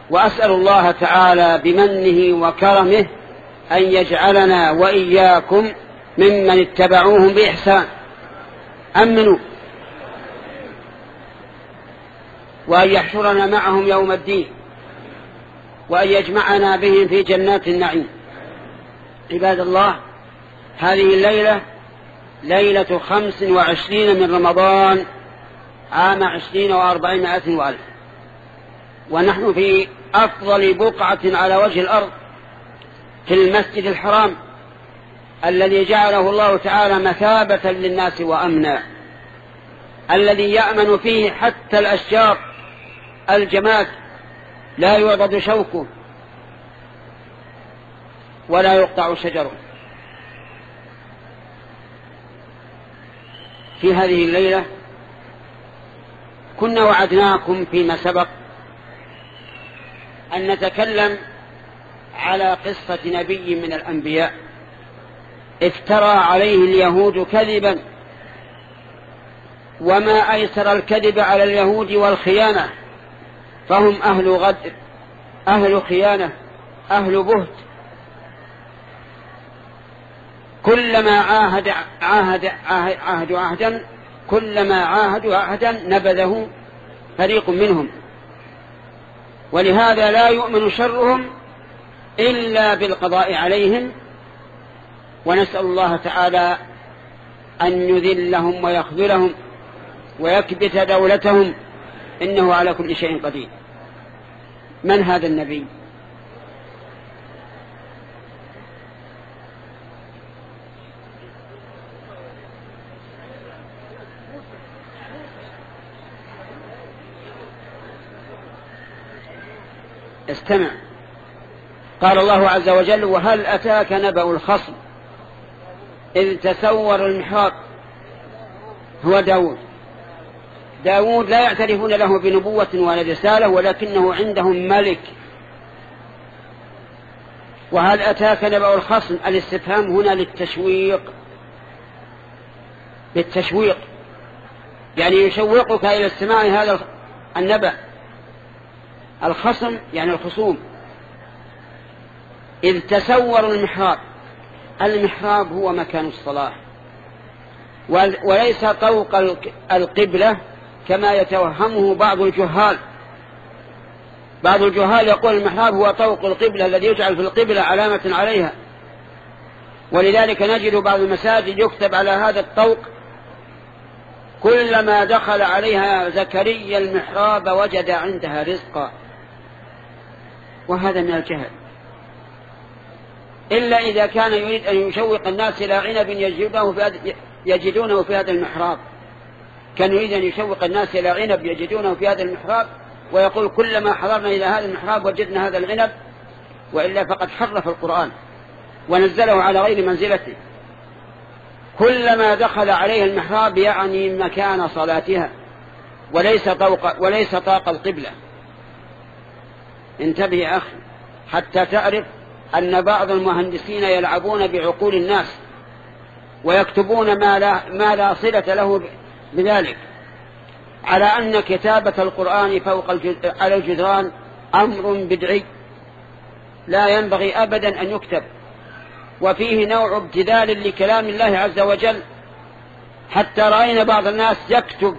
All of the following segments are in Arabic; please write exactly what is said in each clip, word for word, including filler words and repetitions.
وأسأل الله تعالى بمنه وكرمه أن يجعلنا وإياكم ممن اتبعوهم بإحسان. أمنوا. وأن يحشرنا معهم يوم الدين، وأن يجمعنا بهم في جنات النعيم. عباد الله، هذه الليلة ليلة خمس وعشرين من رمضان عام عشرين وأربعمائة وألف، ونحن في أفضل بقعة على وجه الأرض في المسجد الحرام الذي جعله الله تعالى مثابة للناس وأمنا، الذي يأمن فيه حتى الأشجار الجماد، لا يعضد شوكه ولا يقطع شجره. في هذه الليلة كنا وعدناكم فيما سبق أن نتكلم على قصة نبي من الأنبياء افترى عليه اليهود كذبا، وما أيسر الكذب على اليهود والخيانة، فهم أهل غدر، أهل خيانة، أهل بهت. كلما عاهد عاهد عاهد عهدا كلما عاهدوا عهدا نبذه فريق منهم، ولهذا لا يؤمن شرهم إلا بالقضاء عليهم. ونسأل الله تعالى أن يذلهم ويخذلهم ويكبت دولتهم، إنه على كل شيء قدير. من هذا النبي؟ استمع. قال الله عز وجل: وهل أتاك نبأ الخصم إذ تسور المحراب. هو داود. داود لا يعترفون له بنبوة ولا رسالة، ولكنه عندهم ملك. وهل أتاك نبأ الخصم، الاستفهام هنا للتشويق، للتشويق يعني يشوقك إلى استماع هذا النبأ. الخصم يعني الخصوم. إذ تسور المحراب. المحراب هو مكان الصلاة، وليس طوق القبلة كما يتوهمه بعض الجهال. بعض الجهال يقول المحراب هو طوق القبلة الذي يجعل في القبلة علامة عليها، ولذلك نجد بعض المساجد يكتب على هذا الطوق: كلما دخل عليها زكريا المحراب وجد عندها رزقا. وهذا من الجهل، إلا إذا كان يريد أن يشوق الناس إلى عنب يجدونه في هذا المحراب. كان يريد أن يشوق الناس إلى عنب يجدونه في هذا المحراب، ويقول كلما حضرنا إلى هذا المحراب وجدنا هذا العنب، وإلا فقد حرف القرآن ونزله على غير منزلته. كلما دخل عليها المحراب يعني مكان صلاتها، وليس طوق وليس طاق القبلة. انتبه يا أخي حتى تعرف أن بعض المهندسين يلعبون بعقول الناس ويكتبون ما لا, ما لا صلة له بذلك، على أن كتابة القرآن فوق على الجدران أمر بدعي لا ينبغي أبدا أن يكتب، وفيه نوع ابتذال لكلام الله عز وجل. حتى رأينا بعض الناس يكتب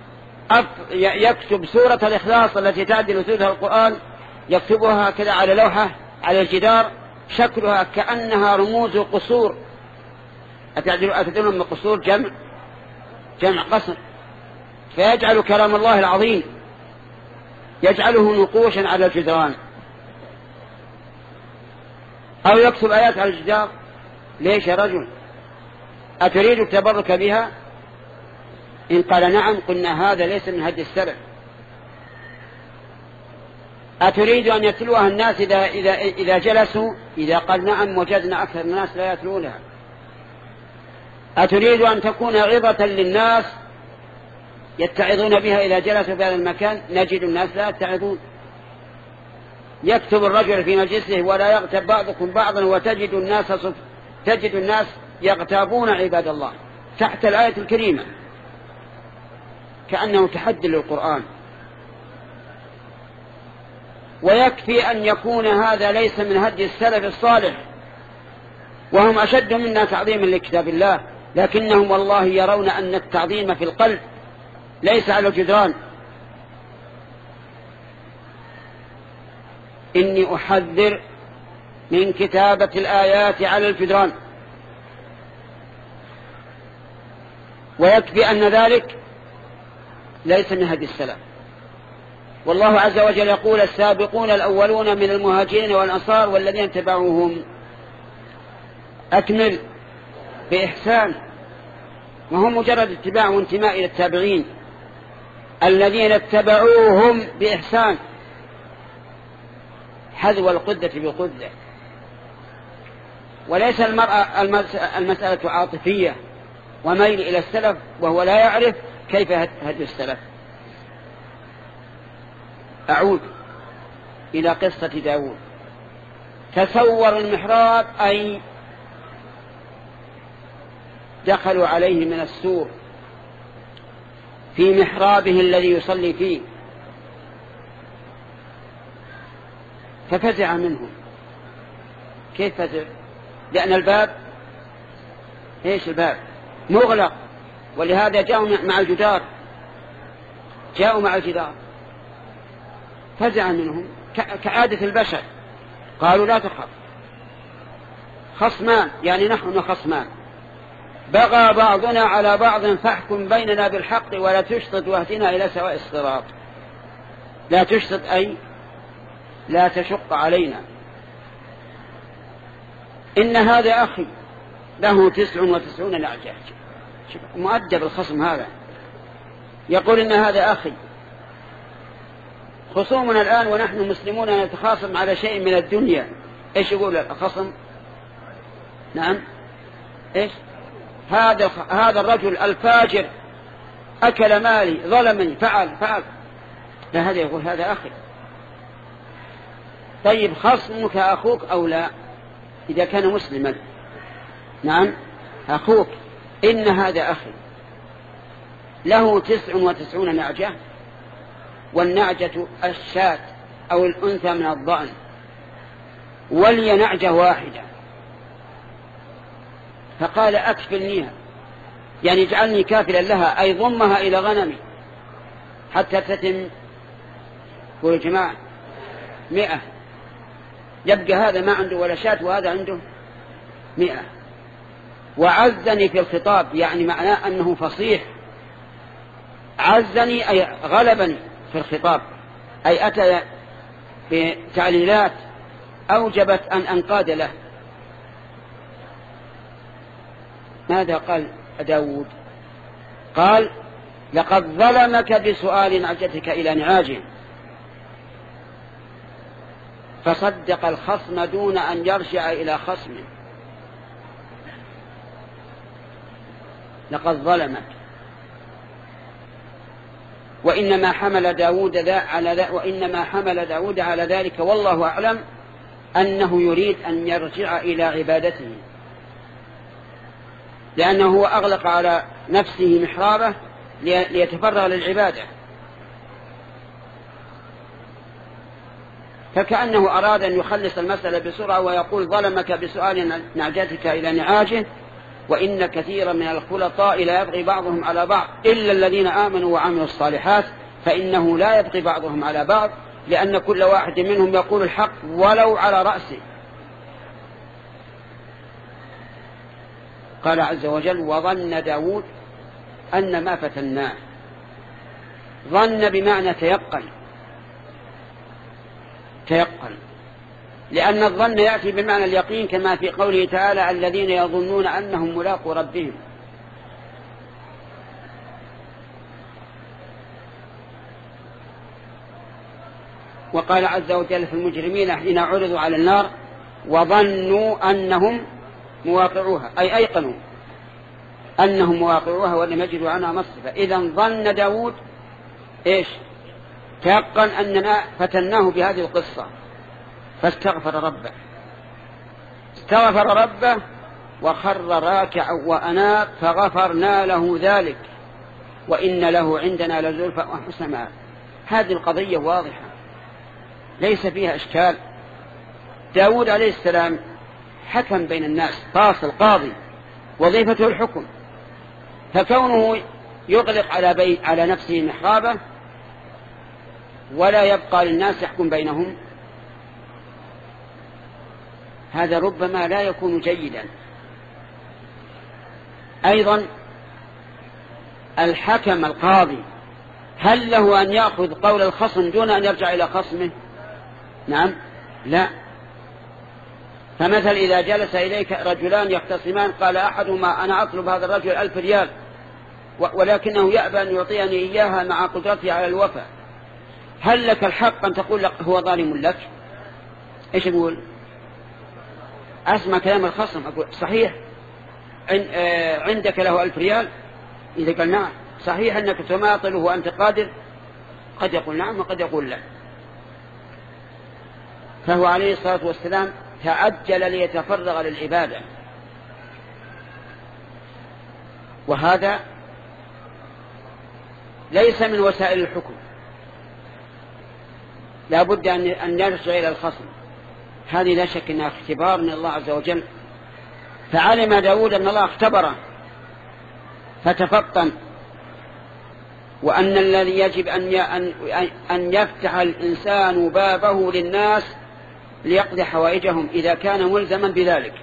يكتب سورة الإخلاص التي تعدل ثلث القرآن، يكتبها كذا على لوحة على الجدار، شكلها كأنها رموز قصور. أتدرون من قصور جمع جمع قصر، فيجعل كلام الله العظيم يجعله نقوشا على الجدران، أو يكتب آيات على الجدار. ليش يا رجل؟ أتريد التبرك بها؟ إن قال نعم قلنا هذا ليس من هدي السلف. أتريد أن يتلوها الناس إذا, إذا, إذا جلسوا؟ إذا قال نعم وجدنا أكثر الناس لا يتلونها. أتريد أن تكون عظة للناس يتعظون بها إذا جلسوا في هذا المكان؟ نجد الناس لا يتعظون. يكتب الرجل في مجلسه ولا يغتب بعضكم بعضا، وتجد الناس صف تجد الناس يغتابون عباد الله تحت الآية الكريمة كأنه تحدي للقرآن. ويكفي أن يكون هذا ليس من هدي السلف الصالح، وهم أشد منا تعظيما لكتاب الله، لكنهم والله يرون أن التعظيم في القلب ليس على الجدران. إني أحذر من كتابة الآيات على الجدران، ويكفي أن ذلك ليس من هدي السلف. والله عز وجل يقول السابقون الأولون من المهاجرين والأنصار والذين اتبعوهم، أكمل بإحسان، وهم مجرد اتباع وانتماء إلى التابعين الذين اتبعوهم بإحسان، حذو القدة بالقدة. وليس المرأة المسألة عاطفية وميل إلى السلف وهو لا يعرف كيف هدي السلف. أعود إلى قصة داود. تصور المحراب أي دخلوا عليه من السور في محرابه الذي يصلي فيه، ففزع منهم. كيف فزع؟ لأن الباب ايش الباب مغلق، ولهذا جاءوا مع الجدار، جاءوا مع الجدار فزع منهم كعادة البشر. قالوا لا تخف، خصمان يعني نحن خصمان، بغى بعضنا على بعض فاحكم بيننا بالحق ولا تشطط واهدنا إلى سواء الصراط. لا تشطط أي لا تشق علينا. إن هذا أخي له تسع وتسعون نعجة. مؤدب الخصم هذا، يقول إن هذا أخي. خصومنا الآن ونحن مسلمون نتخاصم على شيء من الدنيا، إيش يقول الخصم؟ نعم إيش؟ هذا هذا الرجل الفاجر أكل مالي، ظلمني، فعل فعل لا، هذا يقول هذا أخي. طيب خصمك أخوك أو لا؟ إذا كان مسلما نعم أخوك. إن هذا أخي له تسع وتسعون نعجة، والنعجة الشاة أو الأنثى من الضأن، ولي نعجة واحدة. فقال أكفلنيها، يعني اجعلني كافلا لها، أي ضمها إلى غنمي حتى تتم. قولوا جماعة مئة، يبقى هذا ما عنده ولا شاة وهذا عنده مئة. وعزني في الخطاب، يعني معناه أنه فصيح. عزني أي غلبني في الخطاب، أي أتى بتعليلات أوجبت أن أنقاد له. ماذا قال داود؟ قال لقد ظلمك بسؤال نعجتك إلى نعاجه، فصدق الخصم دون أن يرجع إلى خصمه. لقد ظلمك. وإنما حمل داود ذا على ذا وإنما حمل داود على ذلك والله أعلم أنه يريد أن يرجع إلى عبادته، لأنه هو أغلق على نفسه محرابه ليتفرغ للعبادة، فكأنه أراد أن يخلص المسألة بسرعة ويقول ظلمك بسؤال نعجتك إلى نعاجه، وإن كثيرا من الخلطاء لا يبغي بعضهم على بعض إلا الذين آمنوا وعملوا الصالحات، فإنه لا يبغي بعضهم على بعض، لأن كل واحد منهم يقول الحق ولو على رأسه. قال عز وجل وظن داود أن ما فتناه. ظن بمعنى تيقن، تيقن، لأن الظن يأتي بمعنى اليقين، كما في قوله تعالى الذين يظنون أنهم ملاقو ربهم. وقال عز وجل في المجرمين حين عرضوا على النار وظنوا أنهم مواقعوها، أي أيقنوا أنهم مواقعوها ولم يجدوا عنها مصرفا. إذن ظن داود إيش؟ تيقن أننا فتناه بهذه القصة، فاستغفر ربه، استغفر ربه وخر راكعا وأناب فغفرنا له ذلك وإن له عندنا لزلفى وحسن مآب. هذه القضية واضحة، ليس فيها إشكال. داود عليه السلام حكم بين الناس، فاصل قاضي، وظيفته الحكم، فكونه يغلق على, بي على نفسه محرابه ولا يبقى للناس يحكم بينهم، هذا ربما لا يكون جيدا. أيضا الحكم القاضي هل له أن يأخذ قول الخصم دون أن يرجع إلى خصمه؟ نعم، لا. فمثل إذا جلس إليك رجلان يختصمان قال أحدهما أنا أطلب هذا الرجل ألف ريال ولكنه يأبى أن يعطيني إياها مع قدرته على الوفاء، هل لك الحق أن تقول لك هو ظالم لك؟ إيش أقول؟ أسمع كلام الخصم، أقول صحيح عندك له ألف ريال؟ إذا قال نعم. صحيح أنك تماطله وأنت قادر؟ قد يقول نعم وقد يقول لا. فهو عليه الصلاة والسلام تعجل ليتفرغ للعبادة، وهذا ليس من وسائل الحكم، لا بد أن نرجع إلى الخصم. هذه لا شك أنها اختبار من الله عز وجل. فعلم داود أن الله اختبره فتفطن، وأن الذي يجب أن يفتح الإنسان بابه للناس ليقضي حوائجهم إذا كان ملزما بذلك،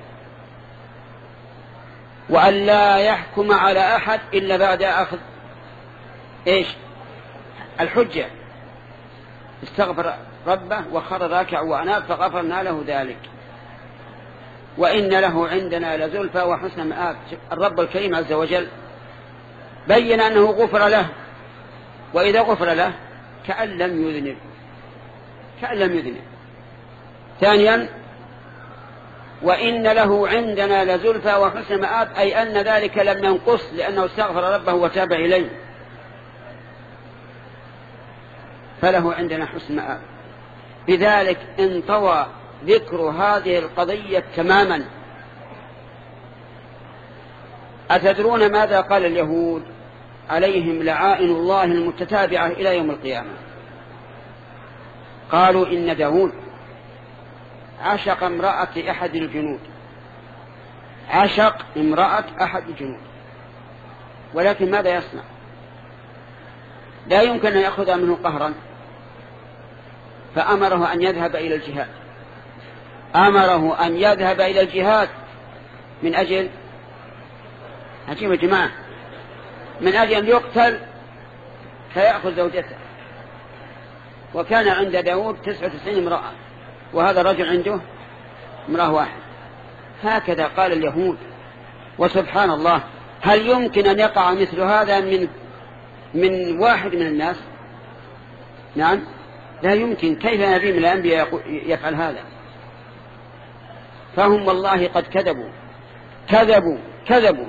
وأن لا يحكم على أحد إلا بعد أخذ إيش؟ الحجة. استغفر ربه وخر راكع وأناب فغفرنا له ذلك، وإن له عندنا لزلفى وحسن مآب. الرب الكريم عز وجل بين أنه غفر له، وإذا غفر له كأن لم يذنب، كأن لم يذنب. ثانيا وإن له عندنا لزلفى وحسن مآب، أي أن ذلك لم ينقص لأنه استغفر ربه وتاب إليه، فله عندنا حسن مآب. بذلك انطوى ذكر هذه القضية تماما. أتدرون ماذا قال اليهود؟ عليهم لعائن الله المتتابعة إلى يوم القيامة. قالوا إن داود عشق امرأة أحد الجنود، عشق امرأة أحد الجنود، ولكن ماذا يصنع؟ لا يمكن أن يأخذها منه قهرا، فأمره أن يذهب إلى الجهاد، أمره أن يذهب إلى الجهاد من أجل عجيب يا جماعة، من أجل أن يقتل فيأخذ زوجته. وكان عند داود تسعة وتسعين امرأة، وهذا الرجل عنده امرأة واحد. هكذا قال اليهود. وسبحان الله، هل يمكن أن يقع مثل هذا من من واحد من الناس؟ نعم، لا يمكن. كيف نبي من الأنبياء يفعل هذا؟ فهم والله قد كذبوا كذبوا كذبوا.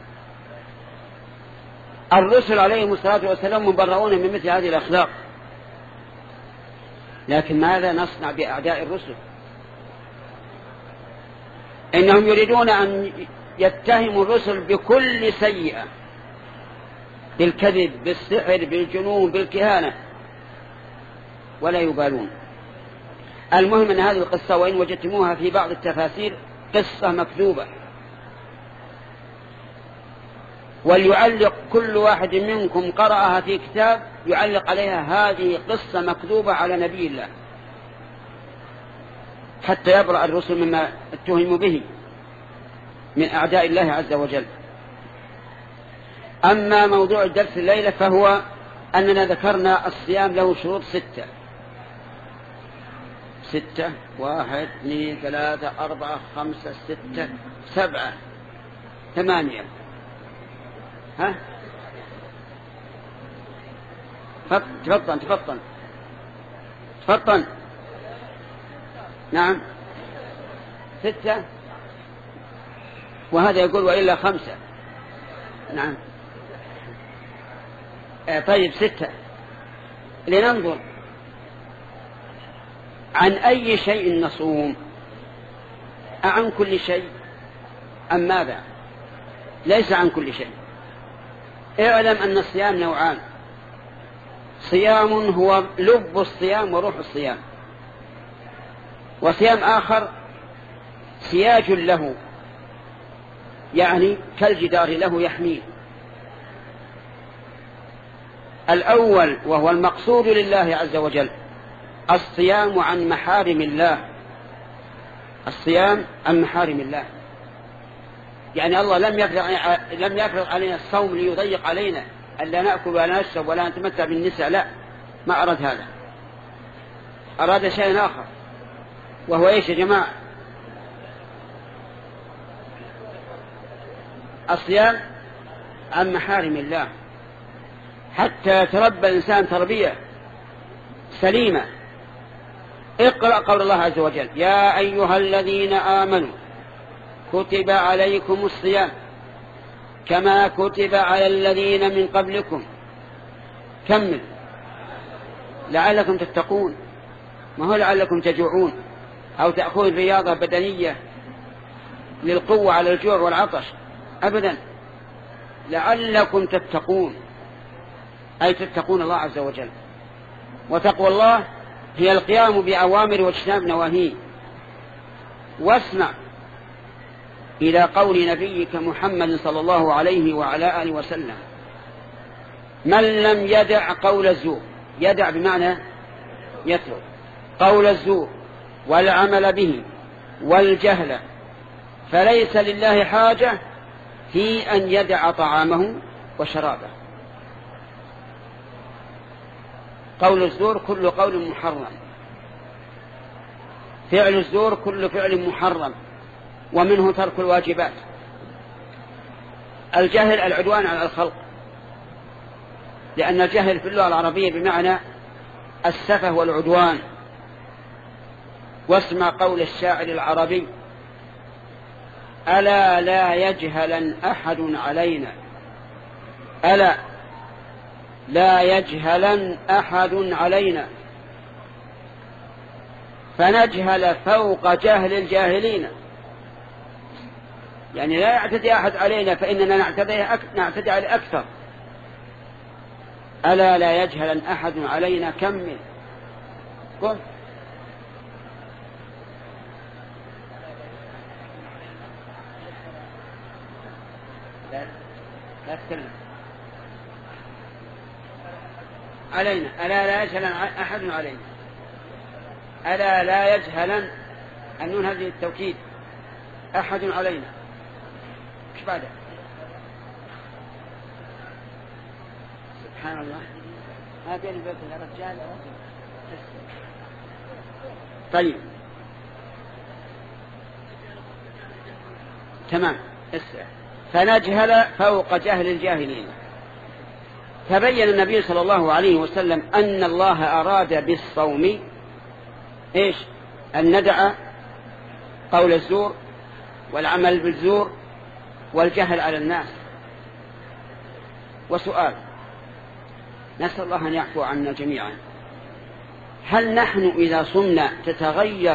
الرسل عليهم الصلاة والسلام مبرؤون من مثل هذه الأخلاق، لكن ماذا نصنع بأعداء الرسل؟ إنهم يريدون أن يتهموا الرسل بكل سيئة، بالكذب، بالسحر، بالجنون، بالكهانة، ولا يبالون. المهم أن هذه القصة وإن وجدتموها في بعض التفاسير قصة مكذوبة، وليعلق كل واحد منكم قرأها في كتاب يعلق عليها هذه قصة مكذوبة على نبي الله، حتى يبرأ الرسل مما اتهموا به من أعداء الله عز وجل. أما موضوع الدرس الليلة فهو أننا ذكرنا الصيام له شروط ستة ستة واحد اثنين ثلاثة أربعة خمسة ستة سبعة ثمانية. ها تفضل تفضل تفضل. نعم ستة، وهذا يقول وإلا خمسة. نعم آه طيب ستة. لننظر عن أي شيء نصوم، عن كل شيء أم ماذا؟ ليس عن كل شيء. اعلم أن الصيام نوعان، صيام هو لب الصيام وروح الصيام، وصيام آخر سياج له، يعني كالجدار له يحميه. الأول وهو المقصود لله عز وجل الصيام عن محارم الله، الصيام عن محارم الله، يعني الله لم يفرض لم يفرض علينا الصوم ليضيق علينا ألا نأكل ولا نشرب ولا نتمتع بالنساء، لا، ما أراد هذا، أراد شيئا آخر، وهو إيش يا جماعة؟ الصيام عن محارم الله حتى يتربى الإنسان تربية سليمة. اقرأ قول الله عز وجل: يا أيها الذين آمنوا كتب عليكم الصيام كما كتب على الذين من قبلكم. كمل: لعلكم تتقون. ما هو لعلكم تجوعون أو تأخذ رياضة بدنية للقوة على الجوع والعطش، أبدا، لعلكم تتقون، أي تتقون الله عز وجل. وتقوى الله هي القيام بأوامر واجتناب نواهيه. واسمع إلى قول نبيك محمد صلى الله عليه وعلى آله وسلم: من لم يدع قول الزور، يدع بمعنى يترك، قول الزور والعمل به والجهل فليس لله حاجة في أن يدع طعامه وشرابه. قول الزور كل قول محرم، فعل الزور كل فعل محرم، ومنه ترك الواجبات. الجهل العدوان على الخلق، لأن الجهل في اللغة العربية بمعنى السفه والعدوان. واسمع قول الشاعر العربي: ألا لا يجهلن أحد علينا، ألا لا يجهلن أحد علينا فنجهل فوق جهل الجاهلين. يعني لا يعتدي أحد علينا فإننا نعتدي عليه أكثر. ألا لا يجهلن أحد علينا. كمل قم. لا لا تتكلم. علينا. ألا لا يجهلن أحد علينا. ألا لا يجهلن، النون هذه التوكيد، أحد علينا. ايش بعده؟ سبحان الله، ما بين البيت الرجال. طيب تمام. اسمع: فنجهل فوق جهل الجاهلين. تبين النبي صلى الله عليه وسلم أن الله أراد بالصوم إيش؟ أن ندع قول الزور والعمل بالزور والجهل على الناس. وسؤال، نسأل الله أن يعفو عنا جميعا: هل نحن إذا صمنا تتغير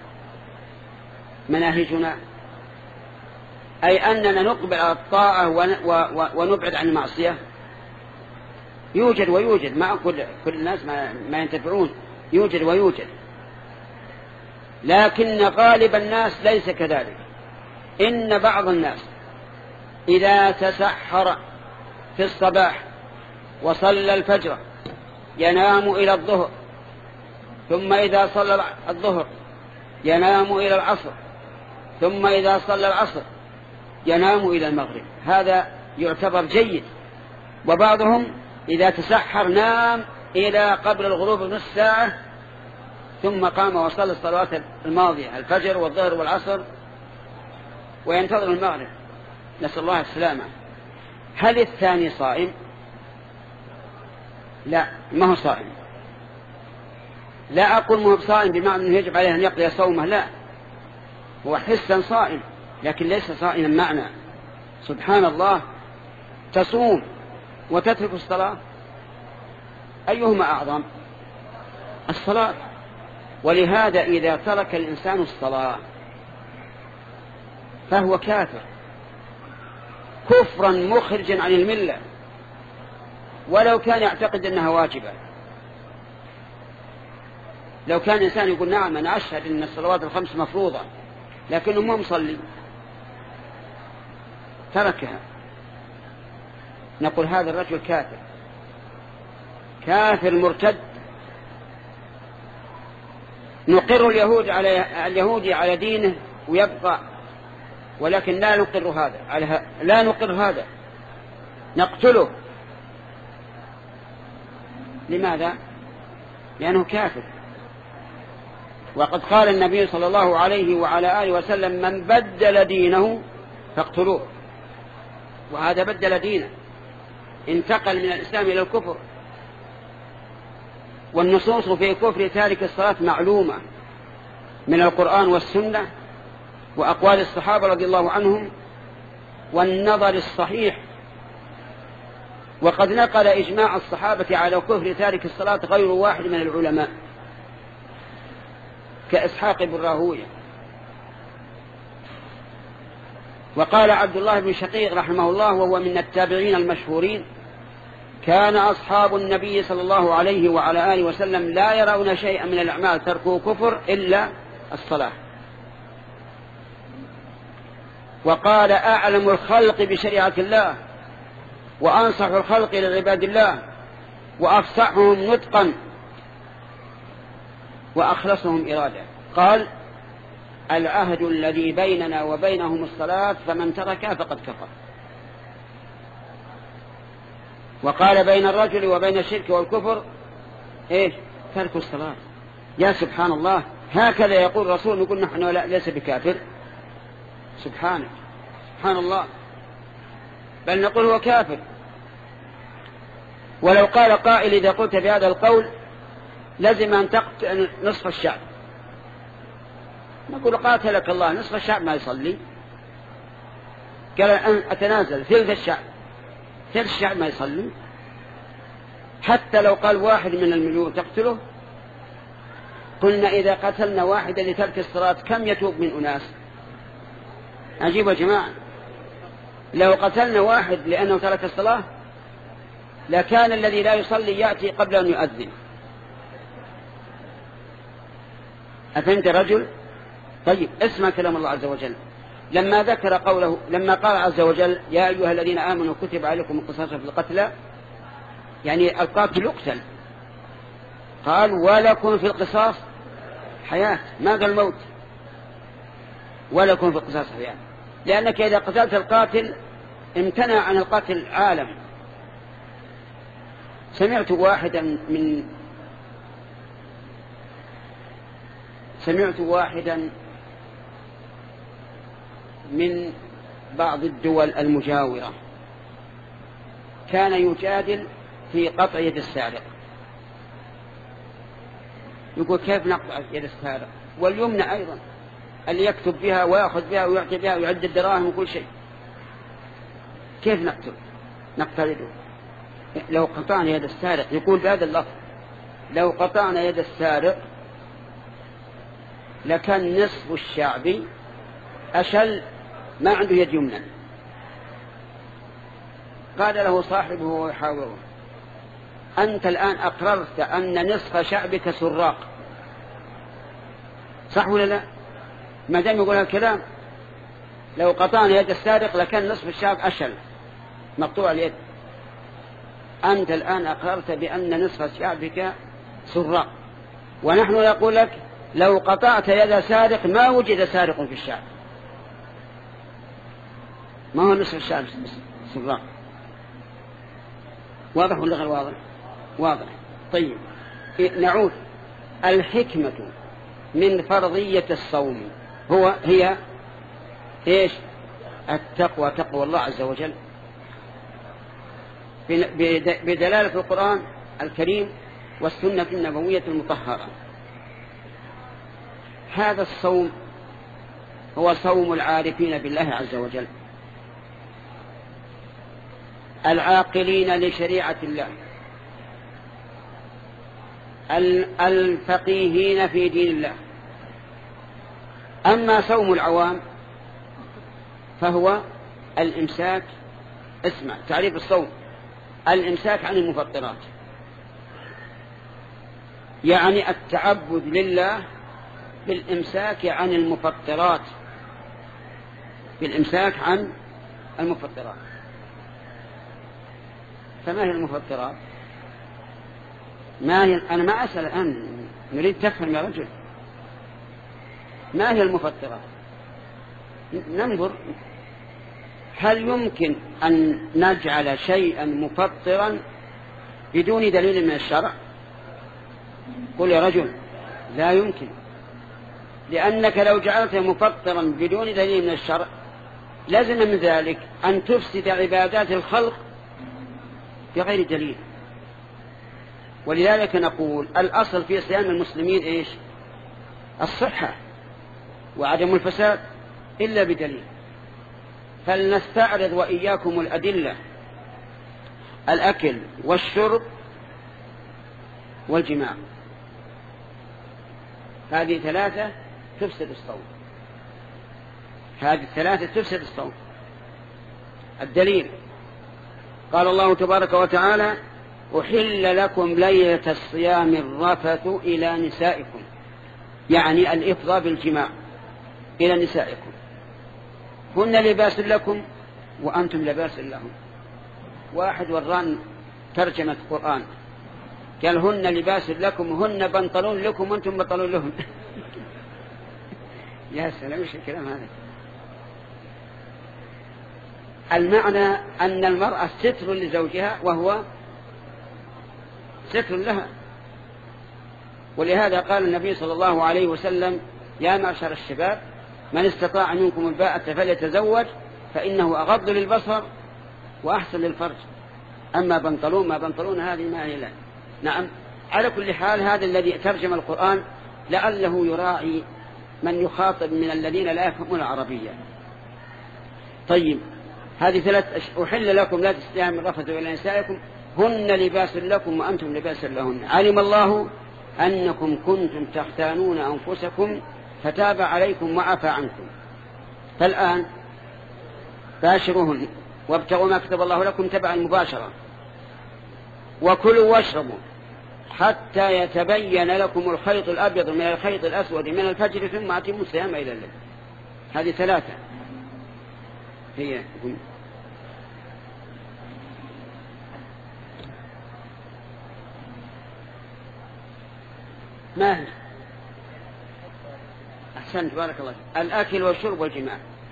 مناهجنا؟ أي أننا نقبل على الطاعة ونبعد عن المعصية؟ يوجد ويوجد، ما أقول كل الناس ما, ما ينتفعون، يوجد ويوجد، لكن غالب الناس ليس كذلك. إن بعض الناس إذا تسحر في الصباح وصلى الفجر ينام إلى الظهر، ثم إذا صلى الظهر ينام إلى العصر، ثم إذا صلى العصر ينام إلى المغرب. هذا يعتبر جيد. وبعضهم إذا تسحر نام إلى قبل الغروب بنصف ساعة، ثم قام وصلى الصلوات الماضية الفجر والظهر والعصر وينتظر المغرب، نسأل الله السلامة. هل الثاني صائم؟ لا، ما هو صائم. لا أقول ما هو صائم بمعنى أنه يجب عليه أن يقضي صومه، لا، هو حسا صائم لكن ليس صائما معنى. سبحان الله، تصوم وتترك الصلاة، أيهما أعظم؟ الصلاة. ولهذا إذا ترك الإنسان الصلاة فهو كافر كفرا مخرجا عن الملة، ولو كان يعتقد أنها واجبة. لو كان إنسان يقول نعم أنا أشهد أن الصلوات الخمس مفروضة لكنه مو مصلي تركها، نقول هذا الرجل كافر كافر مرتد. نقر اليهود على اليهودي على دينه ويبقى، ولكن لا نقر هذا على لا نقر هذا، نقتله. لماذا؟ لأنه كافر. وقد قال النبي صلى الله عليه وعلى آله وسلم من بدل دينه فاقتلوه، وهذا بدل دينه، انتقل من الإسلام إلى الكفر. والنصوص في كفر تارك الصلاة معلومة من القرآن والسنة وأقوال الصحابة رضي الله عنهم والنظر الصحيح. وقد نقل إجماع الصحابة على كفر تارك الصلاة غير واحد من العلماء كإسحاق بن راهويه. وقال عبد الله بن شقيق رحمه الله وهو من التابعين المشهورين كان أصحاب النبي صلى الله عليه وعلى آله وسلم لا يرون شيئا من الأعمال تركوا كفر إلا الصلاة. وقال أعلم الخلق بشريعة الله وأنصح الخلق لعباد الله وأفصحهم نطقا وأخلصهم إرادة. قال العهد الذي بيننا وبينهم الصلاة فمن تركها فقد كفر. وقال بين الرجل وبين الشرك والكفر إيه؟ ترك الصلاة. يا سبحان الله، هكذا يقول الرسول نقول نحن لا ليس بكافر؟ سبحانه سبحان الله، بل نقول هو كافر. ولو قال قائل إذا قلت بهذا القول لازم أن تقتل نصف الشعب، نقول قاتلك الله، نصف الشعب ما يصلي. قال أن أتنازل ثلث الشعب، ثلث الشعب ما يصلي. حتى لو قال واحد من المليون تقتله، قلنا إذا قتلنا واحدا لترك الصلاة كم يتوب من أناس؟ عجيب يا جماعة، لو قتلنا واحد لأنه ترك الصلاة لكان الذي لا يصلي يأتي قبل أن يؤذن. أفهمت رجل؟ طيب اسمع كلام الله عز وجل لما ذكر قوله، لما قال عز وجل يا أيها الذين آمنوا كتب عليكم القصاص في القتلى، يعني القاتل يقتل، قال ولكم في القصاص حياة، ما قال موت، ولكم في القصاص حياة، لأنك إذا قتلت القاتل امتنع عن القتل عالم. سمعت واحدا من سمعت واحدا من بعض الدول المجاورة كان يجادل في قطع يد السارق، يقول كيف نقطع يد السارق واليمنى أيضا اللي يكتب بها ويأخذ بها ويعطي بها ويعد الدراهم وكل شيء، كيف نقتل نقطع يده؟ لو قطعنا يد السارق، يقول بهذا اللفظ لو قطعنا يد السارق لكان نصف الشعب أشل ما عنده يد يمنى. قال له صاحبه ويحاوره أنت الآن أقررت أن نصف شعبك سراق، صح ولا لا؟ ما دام يقول الكلام لو قطعنا يد السارق لكان نصف الشعب أشل مقطوع اليد. أنت الآن أقررت بأن نصف شعبك سراق، ونحن نقول لك لو قطعت يد سارق ما وجد سارق في الشعب، ما هو نصف الشعب سراق. واضح ولا غير واضح؟ واضح. طيب نعود. الحكمة من فرضية الصوم هو هي إيش؟ التقوى، تقوى الله عز وجل بدلالة القرآن الكريم والسنة النبوية المطهرة. هذا الصوم هو صوم العارفين بالله عز وجل العاقلين لشريعة الله الفقيهين في دين الله. أما صوم العوام فهو الإمساك. اسمع تعريف الصوم: الإمساك عن المفطرات. يعني التعبد لله بالإمساك عن المفطرات، بالإمساك عن المفطرات. فما هي المفطرات؟ ما هي؟ أنا ما أسأل الآن، نريد تفهم يا رجل. ما هي المفطرات؟ ننظر هل يمكن أن نجعل شيئا مفطرا بدون دليل من الشرع؟ قل يا رجل لا يمكن، لأنك لو جعلته مفطرا بدون دليل من الشرع لازم من ذلك أن تفسد عبادات الخلق بغير دليل. ولذلك نقول الأصل في صيام المسلمين إيش؟ الصحة وعدم الفساد إلا بدليل. فلنستعرض وإياكم الأدلة: الأكل والشرب والجماع، هذه ثلاثة تفسد الصوم، هذه الثلاثة تفسد الصوم. الدليل قال الله تبارك وتعالى: أحل لكم ليلة الصيام الرفث إلى نسائكم، يعني الإفضاء بالجماع إلى نسائكم، هن لباس لكم وأنتم لباس لهم. واحد وران ترجمة القرآن قال هن لباس لكم، هن بنطلون لكم وأنتم بنطلون لهم. يا سلام، ايش الكلام هذا؟ المعنى أن المرأة ستر لزوجها وهو ستر لها. ولهذا قال النبي صلى الله عليه وسلم: يا معشر الشباب من استطاع منكم الباءة فليتزوج فإنه أغض للبصر وأحسن للفرج. أما بنطلون ما بنطلون هذه ما هي لا. نعم، على كل حال هذا الذي ترجم القرآن لعله يراعي من يخاطب من الذين لا يفهمون العربية. طيب، هذه ثلاث: أحل لكم لا تستطيعون من رفث إلى نسائكم هن لباس لكم وأنتم لباس لهن. علم الله أنكم كنتم تختانون أنفسكم فتاب عليكم وعفى عنكم، فالآن باشروهن وابتغوا ما كتب الله لكم تبع المباشرة، وكلوا واشربوا حتى يتبين لكم الخيط الأبيض من الخيط الأسود من الفجر ثم أتموا الصيام إلى الليل. هذه ثلاثة هي. ما هي؟ أحسنت، بارك الله. الأكل والشرب والجماع.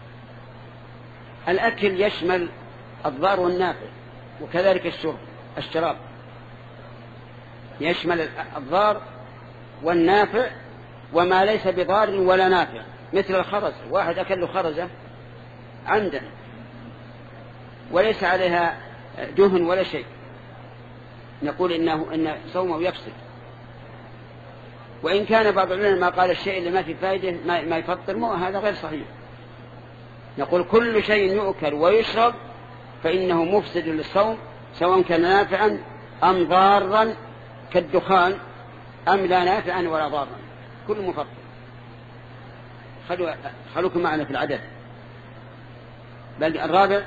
الأكل يشمل الضار والنافع، وكذلك الشرب الشراب يشمل الضار والنافع وما ليس بضار ولا نافع، مثل الخرز. واحد أكل له خرزة عندنا وليس عليها دهن ولا شيء، نقول إنه إن صومه يفسد. وإن كان بعض العلماء قال الشيء اللي ما في فائدة ما يفطر، مو هذا غير صحيح. نقول كل شيء يؤكل ويشرب فإنه مفسد للصوم، سواء كان نافعا أم ضارا كالدخان أم لا نافعا ولا ضارا، كل مفطر. خلوا خلوكم معنا في العدد. بل الرابع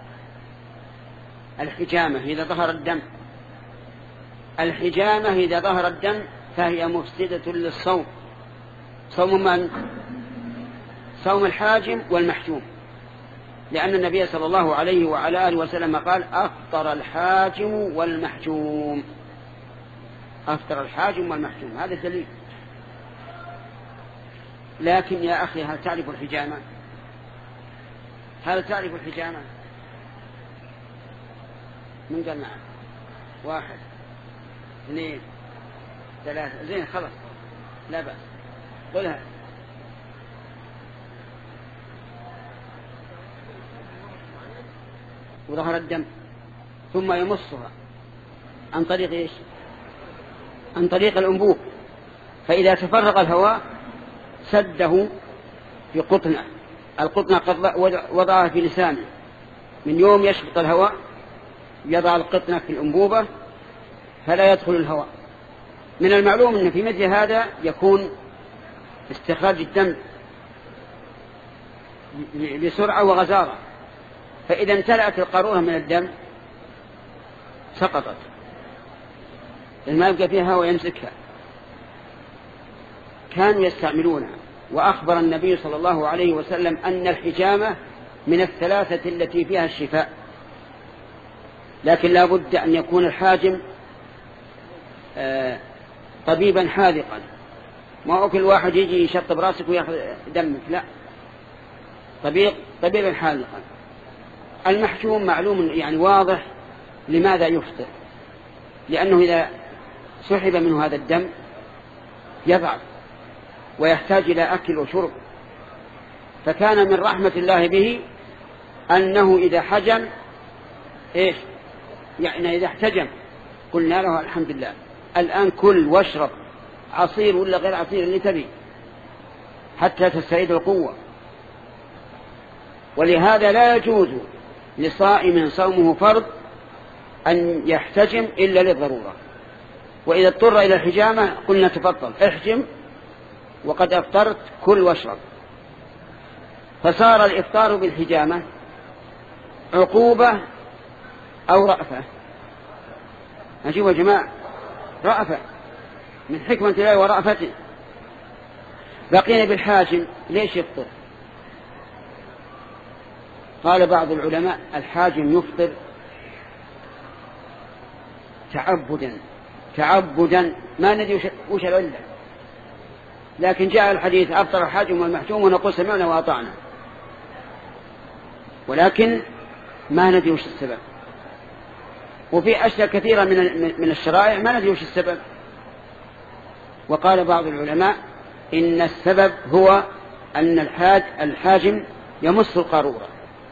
الحجامة إذا ظهر الدم. الحجامة إذا ظهر الدم فهي مفسدة للصوم. صوم من؟ صوم الحاجم والمحجوم، لأن النبي صلى الله عليه وعلى آله وسلم قال: أفطر الحاجم والمحجوم. أفطر الحاجم والمحجوم، هذا دليل. لكن يا أخي، هل تعرف الحجامة؟ هل تعرف الحجامة؟ من قال نعم؟ واحد اثنين ثلاثة، زين خلاص لا بأس، قلها. وظهر الدم ثم يمصها عن طريق إيش؟ عن طريق الأنبوب، فإذا تفرغ الهواء سده في قطنة. القطنة قد وضعها في لسانه، من يوم يشبط الهواء يضع القطنة في الأنبوبة فلا يدخل الهواء. من المعلوم أن في مثل هذا يكون استخراج الدم بسرعة وغزارة، فإذا امتلأت القارورة من الدم سقطت، ما يبقى فيها هواء يمسكها. كانوا يستعملونها. وأخبر النبي صلى الله عليه وسلم أن الحجامة من الثلاثة التي فيها الشفاء، لكن لا بد أن يكون الحاجم طبيبا حاذقا، ما كل واحد يجي يشطب راسك ويأخذ دمك، لا، طبيب طبيبا حاذقا. المحجوم معلوم يعني واضح لماذا يفطر، لأنه إذا سحب منه هذا الدم يضعف ويحتاج إلى أكل وشرب، فكان من رحمة الله به أنه إذا حجم إيش يعني إذا احتجم قلنا له الحمد لله الآن كل واشرب عصير ولا غير عصير اللي تبي حتى تستعيد القوة. ولهذا لا يجوز لصائم صومه فرض أن يحتجم إلا للضرورة، وإذا اضطر إلى الحجامة قلنا تفضل احجم وقد أفطرت كل واشرب. فصار الإفطار بالحجامة عقوبة أو رأفة. أجيبوا يا جماعة، رأفة من حكمة الله ورأفته. بقينا بالحاجم ليش يفطر؟ قال بعض العلماء الحاجم يفطر تعبدا تعبدا ما ندري وش العلة، لكن جاء الحديث أفطر الحاجم والمحجوم ونقول سمعنا وأطعنا، ولكن ما ندري وش السبب. وفي أشياء كثيرة من من الشرائع ما ندري وش السبب. وقال بعض العلماء إن السبب هو أن الحاج الحاجم يمص القارورة،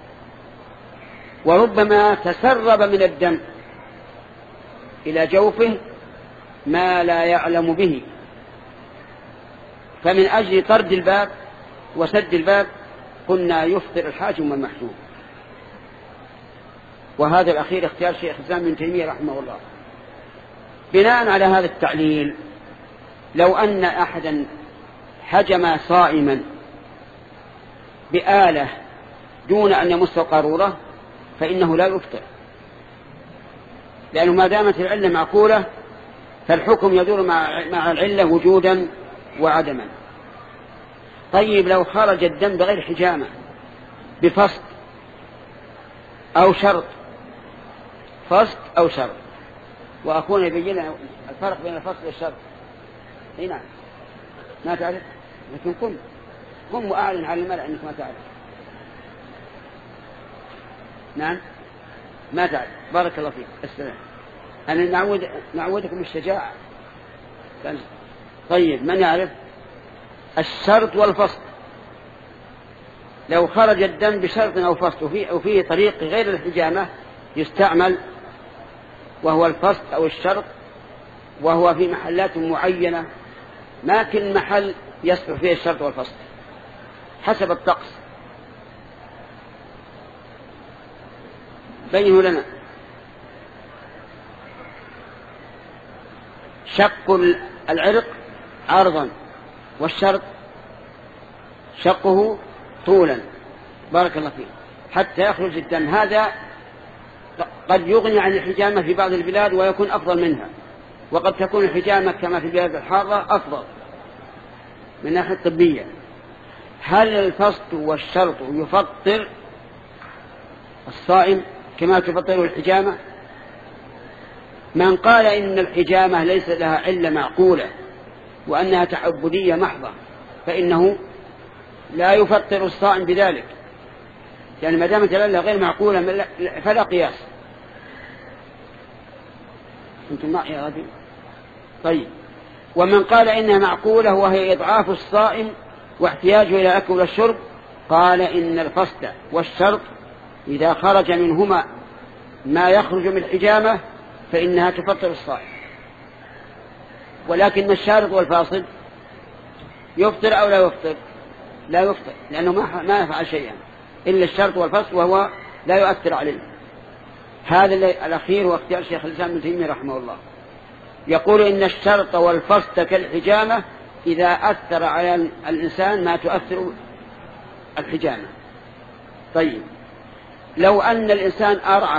وربما تسرب من الدم إلى جوفه ما لا يعلم به، فمن أجل طرد الباب وسد الباب قلنا يفطر الحاجم والمحجوم. وهذا الأخير اختيار شيخ الإسلام ابن تيمية رحمه الله. بناء على هذا التعليل لو أن أحدا حجم صائما بآلة دون أن يمس القارورة فإنه لا يفطر، لأنه ما دامت العلة معقولة فالحكم يدور مع العلة وجودا وعدما. طيب لو خرج الدم بغير حجامة بفصد أو شرط، فصد أو شرط، وأخونا يبين الفرق بين الفصد والشرط. اي نعم ما تعرف، لكن قم قم وأعلن على الملأ أنك ما تعرف. نعم ما تعرف، بارك الله فيك، السلام. أنا نعود نعودكم الشجاعة. طيب من يعرف الشرط والفصل؟ لو خرج الدم بشرط أو فصل وفيه, وفيه طريق غير الحجامة يستعمل، وهو الفصل أو الشرط، وهو في محلات معينة، ما كل محل يصلح فيه الشرط والفصل حسب الطقس. بينه لنا. شق العرق عرضا، والشرط شقه طولا، بارك الله فيه، حتى يخرج الدم. هذا قد يغني عن الحجامة في بعض البلاد ويكون أفضل منها، وقد تكون الحجامة كما في البلاد الحارة أفضل من ناحية طبية. هل الفصل والشرط يفطر الصائم كما تفطره الحجامة؟ من قال إن الحجامة ليس لها علة معقولة وأنها تعبدية محضة فإنه لا يفطر الصائم بذلك، يعني ما دامت العلة غير معقولة فلا قياس. أنتم معي يا رجل؟ طيب. ومن قال إنها معقولة وهي إضعاف الصائم واحتياجه إلى أكل والشرب قال إن الفصل والشرط إذا خرج منهما ما يخرج من الحجامة فإنها تفطر الصائم. ولكن الشارط والفاصل يفطر أو لا يفطر؟ لا يفطر، لأنه ما يفعل شيئا إلا الشرط والفصل وهو لا يؤثر عليه. هذا الأخير هو اختيار شيخ الإسلام ابن تيمية رحمه الله. يقول إن الشرط والفصل كالحجامة إذا أثر على الإنسان ما تؤثر الحجامة. طيب لو أن الإنسان أرعى،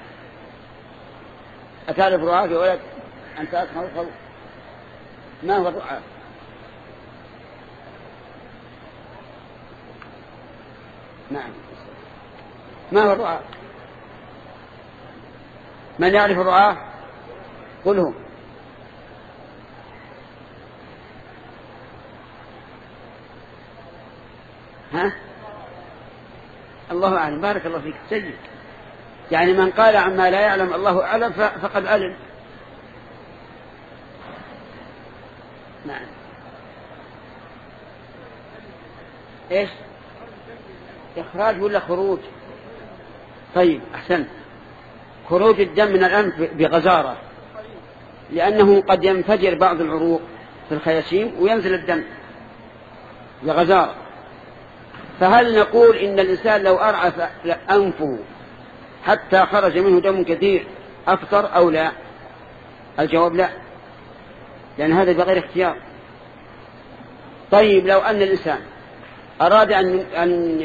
أتعرف رعاة يا ولد؟ أنت أسمع الخوف، ما هو الرعاة؟ نعم. ما هو الرعاة؟ من يعرف الرعاة؟ قله. ها؟ الله أعلم. بارك الله فيك. سيد يعني من قال عما لا يعلم الله أعلم فقد علم. نعم. إيش؟ إخراج ولا خروج؟ طيب أحسنت. خروج الدم من الأنف بغزارة، لأنه قد ينفجر بعض العروق في الخياشيم وينزل الدم بغزارة. فهل نقول إن الإنسان لو أرعف أنفه حتى خرج منه دم كثير أفطر أو لا؟ الجواب لا، لأن هذا بغير اختيار. طيب لو أن الإنسان أراد أن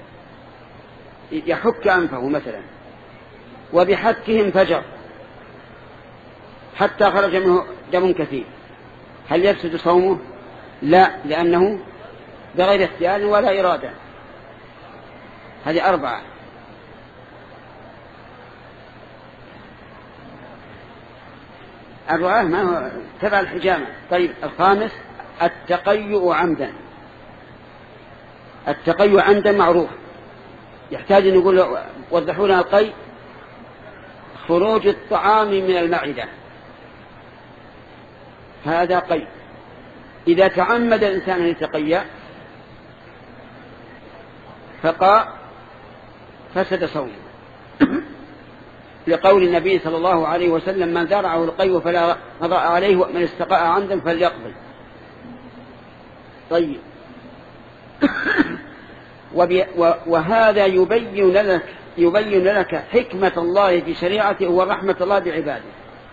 يحك أنفه مثلا وبحكه انفجر حتى خرج منه دم كثير، هل يفسد صومه؟ لا، لأنه بغير اختيار ولا إرادة. هذه أربعة. الرعاة ما هو تبع الحجامة. طيب الخامس التقيؤ عمدا. التقيؤ عمدا معروف، يحتاج أن نقول وضحوا لنا القي. خروج الطعام من المعدة، هذا قي. إذا تعمد الإنسان أن يتقيأ فقا فسد صومه، لقول النبي صلى الله عليه وسلم من ذرعه القي فلا قضاء عليه ومن استقاء عمدا فليقضي. طيب وهذا يبين لك يبين لك حكمة الله في شريعته ورحمة الله بعباده،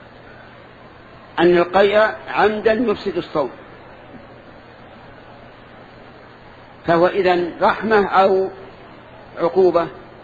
أن القيء عمدا يفسد الصوم، فهو إذن رحمة أو عقوبة؟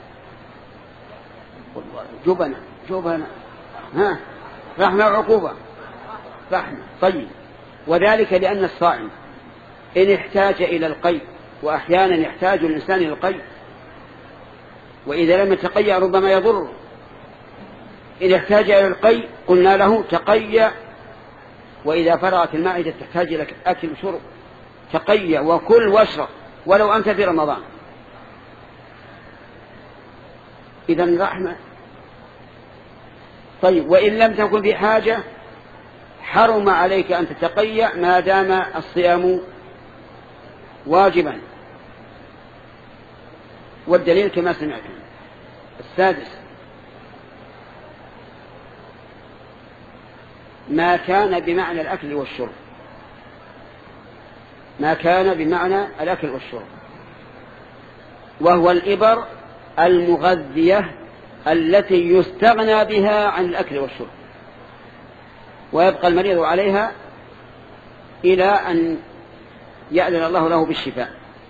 جبنة جبنة ها رحمة وعقوبة؟ رحمة. طيب وذلك لأن الصائم إن احتاج إلى القيء، وأحيانا يحتاج الإنسان إلى القيء، وإذا لم يتقيأ ربما يضر. إن احتاج إلى القيء قلنا له تقيأ، وإذا فرغت المعدة تحتاج إلى أكل وشرب تقيأ وكل واشرب ولو أنت في رمضان. إذن رحمة. طيب وإن لم تكن في حاجة حرم عليك أن تتقيأ ما دام الصيام واجبا، والدليل كما سمعتم. السادس ما كان بمعنى الأكل والشرب. ما كان بمعنى الأكل والشرب وهو الإبر المغذية التي يستغنى بها عن الأكل والشرب ويبقى المريض عليها إلى أن يأذن الله له بالشفاء.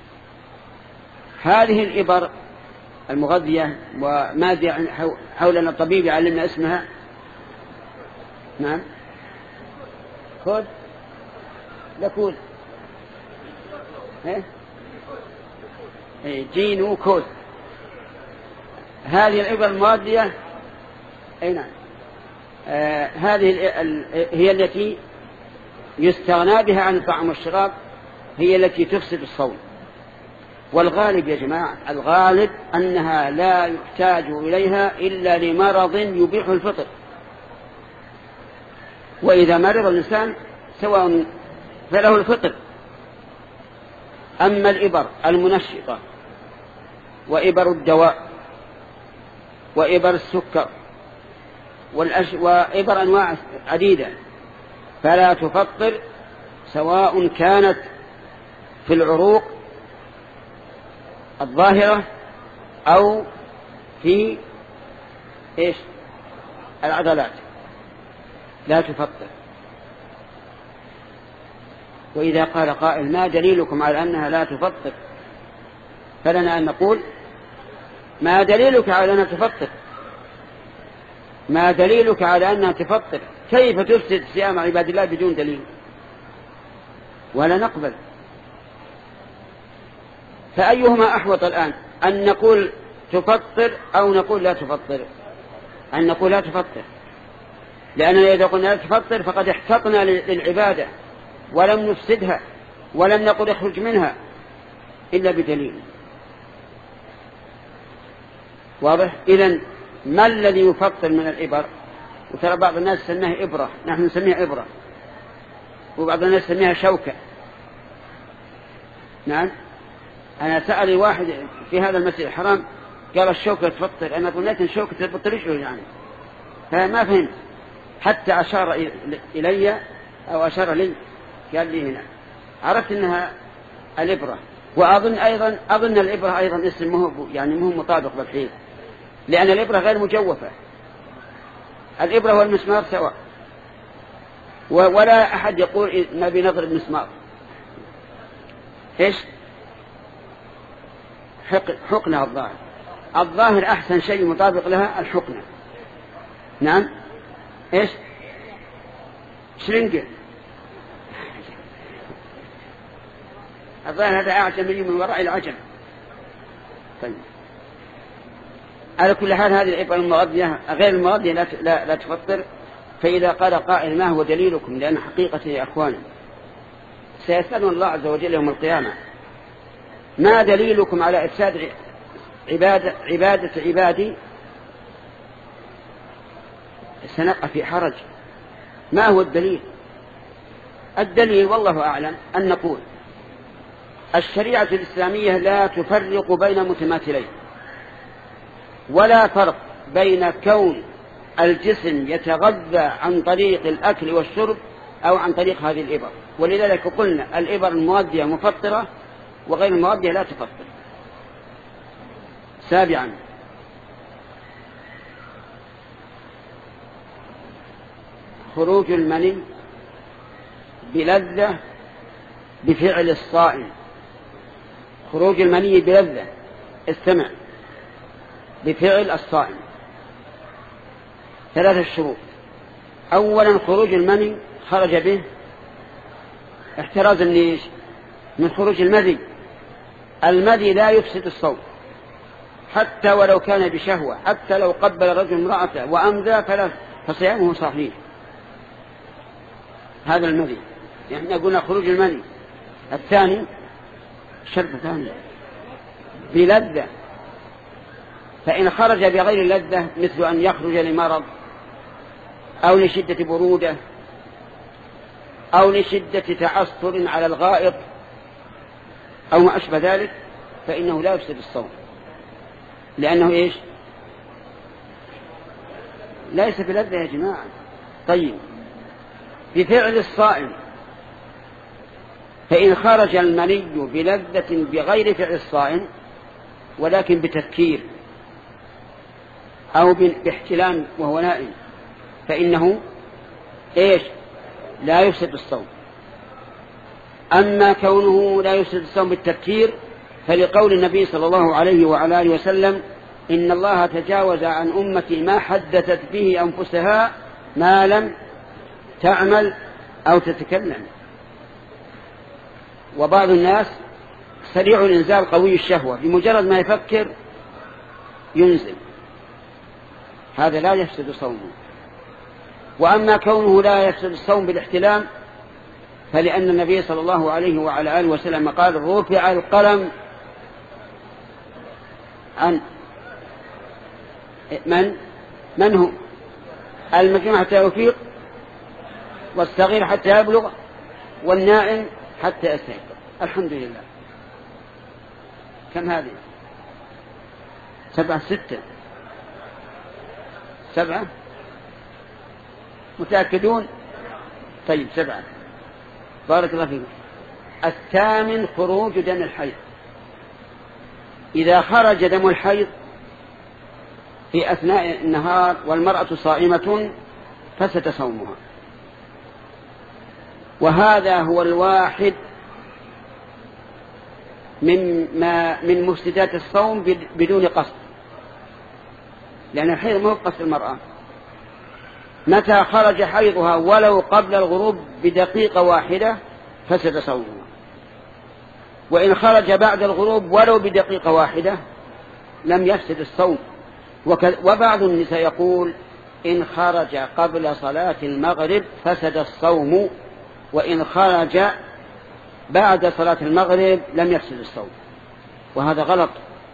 هذه الإبر المغذية، وماذا حولنا الطبيب يعلمنا اسمها؟ نعم كود لكود ايه جينو كود. هذه الإبر المغذية اي نعم آه هذه هي التي يستغنى بها عن الطعام والشراب، هي التي تفسد الصوم. والغالب يا جماعة الغالب أنها لا يحتاج إليها إلا لمرض يبيح الفطر، وإذا مرض الإنسان سواء فله الفطر. أما الإبر المنشطة وإبر الدواء وإبر السكر والأش... وإبر أنواع عديدة فلا تفطر، سواء كانت في العروق الظاهرة أو في إيش العضلات، لا تفطر. وإذا قال قائل ما دليلكم على أنها لا تفطر؟ فلنا أن نقول ما دليلك على أنها تفطر؟ ما دليلك على أنها تفطر؟ كيف تفسد صيام عباد الله بدون دليل؟ ولا نقبل. فأيهما أحوط الآن؟ أن نقول تفطر أو نقول لا تفطر؟ أن نقول لا تفطر، لأننا إذا قلنا لا تفطر فقد احتطنا للعبادة ولم نفسدها ولم نقل اخرج منها إلا بدليل واضح. إذن ما الذي يفطر من الإبر؟ وترى بعض الناس سميها إبرة، نحن نسميها إبرة، وبعض الناس سميها شوكة. نعم، أنا سأل واحد في هذا المسجد الحرام قال الشوكة تفطر، أنا قلت الشوكة تفطر رجله يعني، فما فهمت حتى أشار إلي أو أشار لي قال لي هنا، عرفت أنها الإبرة. وأظن أيضا أظن الإبرة أيضا اسم مهو يعني مهم مطابق بالحين، لأن الإبرة غير مجوفة، الإبرة والمسمار سواء، ولا أحد يقول ما بنضرب مسمار. إيش حقنة الظاهر، الظاهر أحسن شيء مطابق لها الحقنة. نعم، إيش شرنجة، الظاهر هذا أعجمي من وراء العجم. طيب، على كل حال هذه الإبرة المغذية غير المغذية لا, لا, لا تفطر. فإذا قال قائل ما هو دليلكم؟ لأن حقيقة يا أخواني سيسألون الله عز وجل يوم القيامة ما دليلكم على إفساد عبادة, عبادة عبادي؟ سنقع في حرج. ما هو الدليل؟ الدليل والله أعلم أن نقول الشريعة الإسلامية لا تفرق بين متماثلين، ولا فرق بين كون الجسم يتغذى عن طريق الأكل والشرب أو عن طريق هذه الإبر. ولذلك قلنا الإبر المغذية مفطرة وغير المغذية لا تفطر. سابعا، خروج المني بلذة بفعل الصائم. خروج المني بلذة، استمع، بفعل الصائم ثلاثة شروط. أولا خروج المني خرج به احترازا ليش؟ من خروج المذي. المذي لا يفسد الصوم حتى ولو كان بشهوة، حتى لو قبل الرجل امرأته وأمذى فلا فصيامه صحيح. هذا المذي، يعني قلنا خروج المني. الثاني شرط ثاني بلذة، فإن خرج بغير اللذة مثل أن يخرج لمرض أو لشدة برودة أو لشدة تعثر على الغائط أو ما أشبه ذلك فإنه لا يفسد الصوم، لأنه إيش؟ ليس بلذة يا جماعة. طيب، بفعل الصائم، فإن خرج المني بلذة بغير فعل الصائم ولكن بتفكير أو باحتلام وهو نائم فإنه إيش؟ لا يفسد الصوم. أما كونه لا يفسد الصوم بالتفكير فلقول النبي صلى الله عليه وعلى آله وسلم إن الله تجاوز عن أمتي ما حدثت به أنفسها ما لم تعمل أو تتكلم. وبعض الناس سريع الإنزال قوي الشهوة، بمجرد ما يفكر ينزل، هذا لا يفسد صومه. وأما كونه لا يفسد الصوم بالاحتلام فلأن النبي صلى الله عليه وعلى آله وسلم قال رفع القلم عن من من هو المجنون حتى يفيق، والصغير حتى يبلغ، والنائم حتى يستيقظ. الحمد لله. كم هذه؟ سبعة ستة سبعة متأكدون؟ طيب سبعة. بارك الله فيكم. الثامن خروج دم الحيض. إذا خرج دم الحيض في أثناء النهار والمرأة صائمة فسد صومها، وهذا هو الواحد من ما من مفسدات الصوم بدون قصد، لأن الحيض ما هو قصد المرأة. متى خرج حيضها ولو قبل الغروب بدقيقة واحدة فسد صومها، وإن خرج بعد الغروب ولو بدقيقة واحدة لم يفسد الصوم. وبعض النساء يقول إن خرج قبل صلاة المغرب فسد الصوم، وإن خرج بعد صلاة المغرب لم يفسد الصوم، وهذا غلط.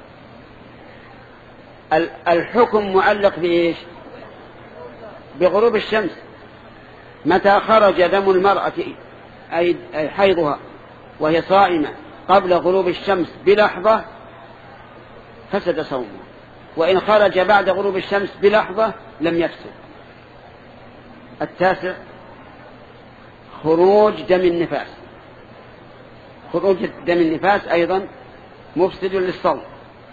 الحكم معلق بإيش؟ بغروب الشمس. متى خرج دم المرأة أي حيضها وهي صائمة قبل غروب الشمس بلحظة فسد صومه، وإن خرج بعد غروب الشمس بلحظة لم يفسد. التاسع خروج دم النفاس. خروج دم النفاس أيضا مفسد للصوم.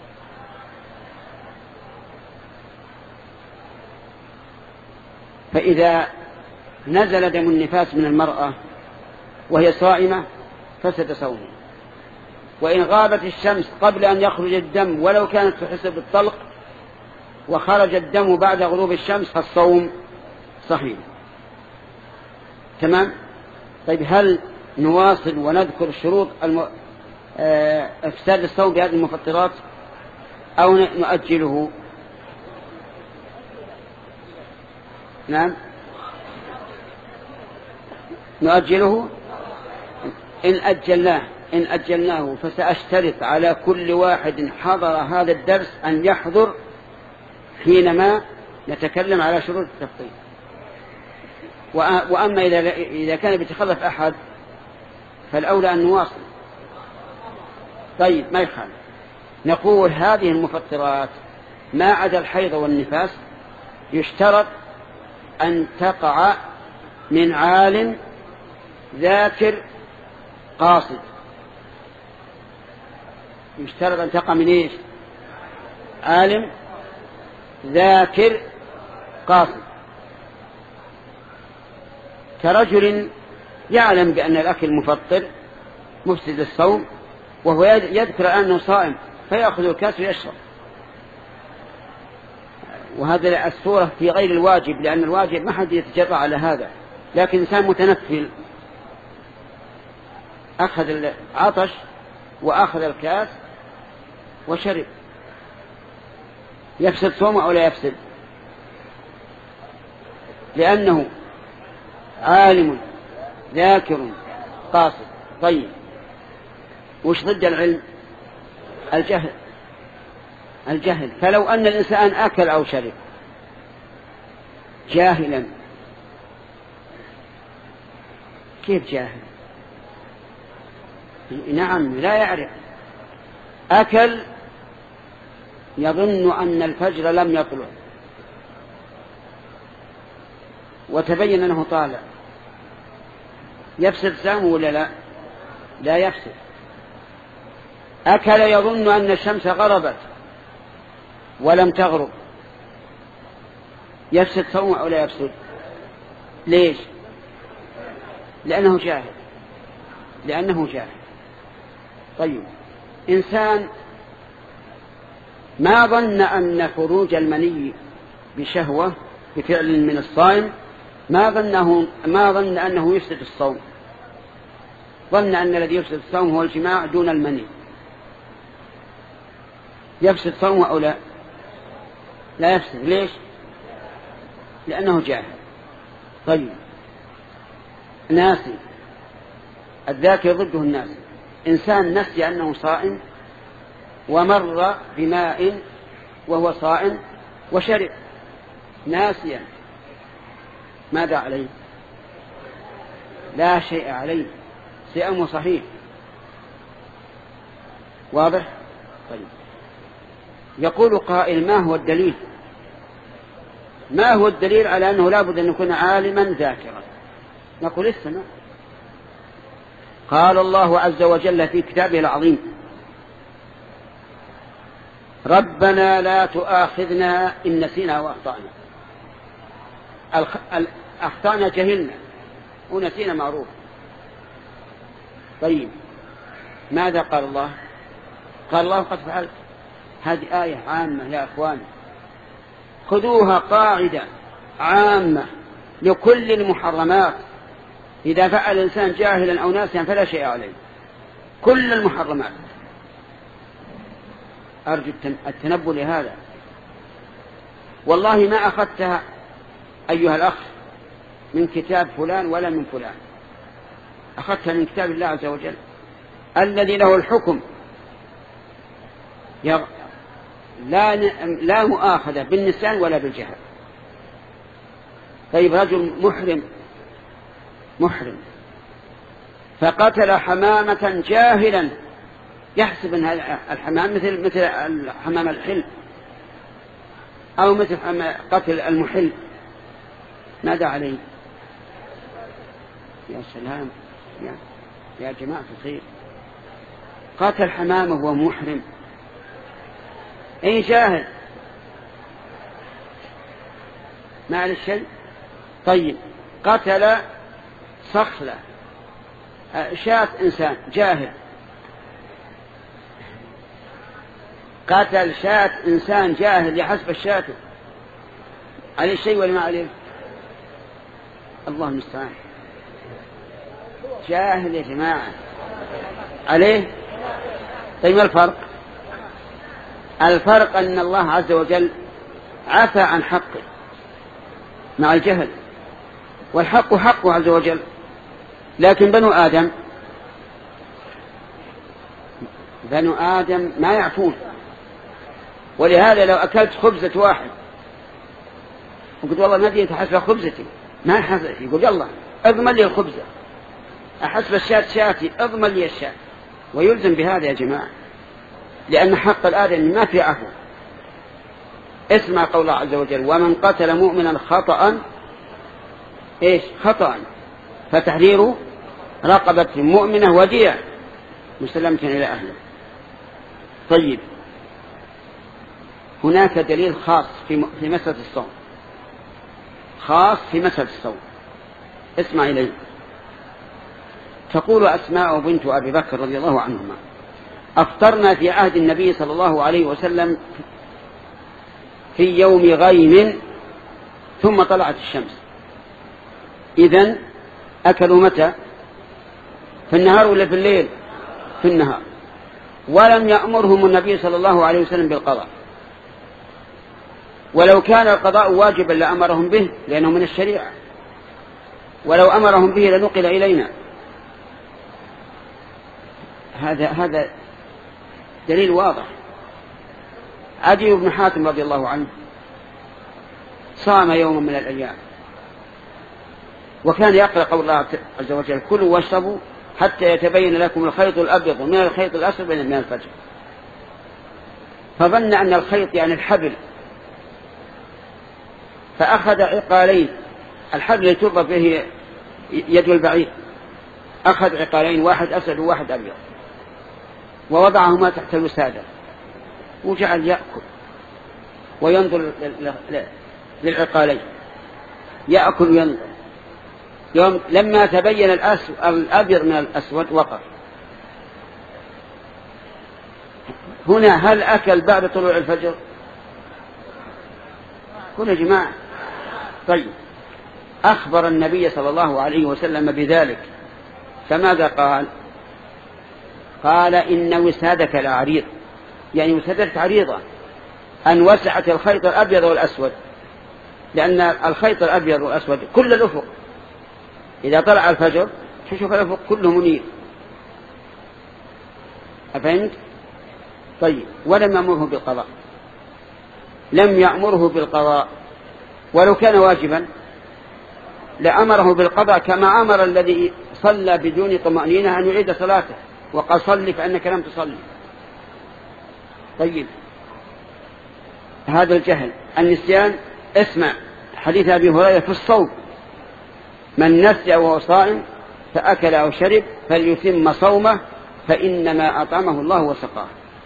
فإذا نزل دم النفاس من المرأة وهي صائمة فسد صومه، وإن غابت الشمس قبل أن يخرج الدم ولو كانت تحسب بالطلق وخرج الدم بعد غروب الشمس فالصوم صحيح. تمام. طيب هل نواصل ونذكر شروط الم... اه... افساد الصوم بهذه المفطرات أو نؤجله؟ نعم نؤجله. إن أجلناه إن أجلناه فسأشترط على كل واحد حضر هذا الدرس أن يحضر حينما نتكلم على شروط التفطير. وأما إذا كان بيتخلف أحد فالأولى أن نواصل. طيب ما يخالف. نقول هذه المفطرات ما عدا الحيض والنفاس يشترط أن تقع من عالم ذاكر قاصد. يشترط أن تقع من إيش؟ عالم ذاكر قاصد، كرجل يعلم بأن الأكل مفطر مفسد الصوم وهو يذكر أنه صائم فيأخذ الكاس ويشرب. وهذا الصورة في غير الواجب، لأن الواجب ما حد يتجرأ على هذا، لكن إنسان متنفل أخذ العطش وأخذ الكاس وشرب، يفسد صومه أو لا يفسد؟ لأنه عالم ذاكر قاصد. طيب وش ضد العلم؟ الجهل. الجهل. فلو أن الإنسان أكل أو شرب جاهلا، كيف جاهل؟ نعم لا يعرف. أكل يظن أن الفجر لم يطلع وتبين أنه طالع، يفسد صومه ولا لا؟ لا يفسد. أكل يظن أن الشمس غربت ولم تغرب، يفسد صومه أو لا يفسد؟ ليش؟ لأنه جاهل. لأنه جاهل. طيب إنسان ما ظن أن خروج المني بشهوة بفعل من الصائم ما ظنه ما ظن أنه يفسد الصوم، ظن أن الذي يفسد الصوم هو الجماع دون المني، يفسد صومه أو لا؟ لا يفسد. ليش؟ لأنه جاهل. طيب ناسي. الذاكر ضده الناسي. إنسان نسي أنه صائم ومر بماء وهو صائم وشرب ناسيا، ماذا عليه؟ لا شيء عليه، صيامه صحيح. واضح؟ طيب يقول قائل ما هو الدليل؟ ما هو الدليل على أنه لا بد أن يكون عالما ذاكرا؟ نقول السماء. قال الله عز وجل في كتابه العظيم ربنا لا تؤاخذنا إن نسينا وأخطأنا. أخطأنا جهلنا ونسينا معروف. طيب ماذا قال الله؟ قال الله قد فعلت. هذه آية عامة يا أخوان، خذوها قاعدة عامة لكل المحرمات. إذا فعل الإنسان جاهلا أو ناسيا فلا شيء عليه. كل المحرمات أرجو التنبه لهذا. والله ما أخذتها أيها الأخ من كتاب فلان ولا من فلان، أخذتها من كتاب الله عز وجل الذي له الحكم، لا لا مؤاخذة بالنسيان ولا بالجهل. طيب رجل محرم محرم فقتل حمامة جاهلا، يحسب أن الحمام مثل مثل الحمام الحل أو مثل قتل المحل، ماذا عليه؟ يا سلام يا, يا جماعة الخير، قتل حمامه وهو محرم، أي جاهل ما على الشيء. طيب قتل صخلة شاة إنسان جاهل، قتل شاة إنسان جاهل يحسب الشاة، عليه شيء ولا ما عليه؟ الله المستعان، جاهل يا جماعة عليه. طيب ما الفرق؟ الفرق أن الله عز وجل عفى عن حقه مع الجهل، والحق حقه عز وجل، لكن بنو آدم بنو آدم ما يعفون. ولهذا لو أكلت خبزة واحد وقلت والله ما دي تحسب خبزتي، ما حسب، يقول يلا اضمن لي الخبزة، أحسب الشاة شاتي اضمن لي الشاة، ويلزم بهذا يا جماعة، لأن حق الآدم ما في عفو. اسمع قول الله عز وجل: ومن قتل مؤمنا خطأ إيش خطأ فتحرير رقبة مؤمنة ودية مسلمة إلى أهله. طيب هناك دليل خاص في في مسألة الصوم، خاص في مسألة الصوم، اسمع إليه. تقول أسماء بنت أبي بكر رضي الله عنهما: أفطرنا في عهد النبي صلى الله عليه وسلم في يوم غيم ثم طلعت الشمس. إذن أكلوا متى؟ في النهار ولا في الليل؟ في النهار. ولم يأمرهم النبي صلى الله عليه وسلم بالقضاء، ولو كان القضاء واجبا لأمرهم به لأنه من الشريعة، ولو أمرهم به لنقل إلينا. هذا هذا دليل واضح. عدي بن حاتم رضي الله عنه صام يوما من الأيام، وكان يقرأ قول الله عز وجل: كلوا واشربوا حتى يتبين لكم الخيط الأبيض من الخيط الأسود من الفجر. فظن أن الخيط يعني الحبل، فأخذ عقالين، الحبل اللي تربط به يد البعير، أخذ عقالين، واحد أسود وواحد أبيض، ووضعهما تحت الوسادة، وجعل يأكل وينظر للعقالين، يأكل وينظر. يوم لما تبين الأبيض من الأسود وقف. هنا هل أكل بعد طلوع الفجر؟ كل جماعة. طيب أخبر النبي صلى الله عليه وسلم بذلك، فماذا قال؟ قال: إن وسادك لعريض، يعني وسادك عريضة، أن وسعت الخيط الأبيض والأسود، لأن الخيط الأبيض والأسود كل الأفق إذا طلع الفجر تشوف الأفق كله منير. أفهمت؟ طيب ولم يأمره بالقضاء، لم يأمره بالقضاء، ولو كان واجبا لأمره بالقضاء، كما أمر الذي صلى بدون طمأنينة أن يعيد صلاته وقال: صلي فإنك لم تصلي. طيب هذا الجهل. النسيان، اسمع حديث أبي هريرة في الصوم: من نسي وهو صائم فأكل أو شرب فليتم صومه فإنما أطعمه الله وسقاه.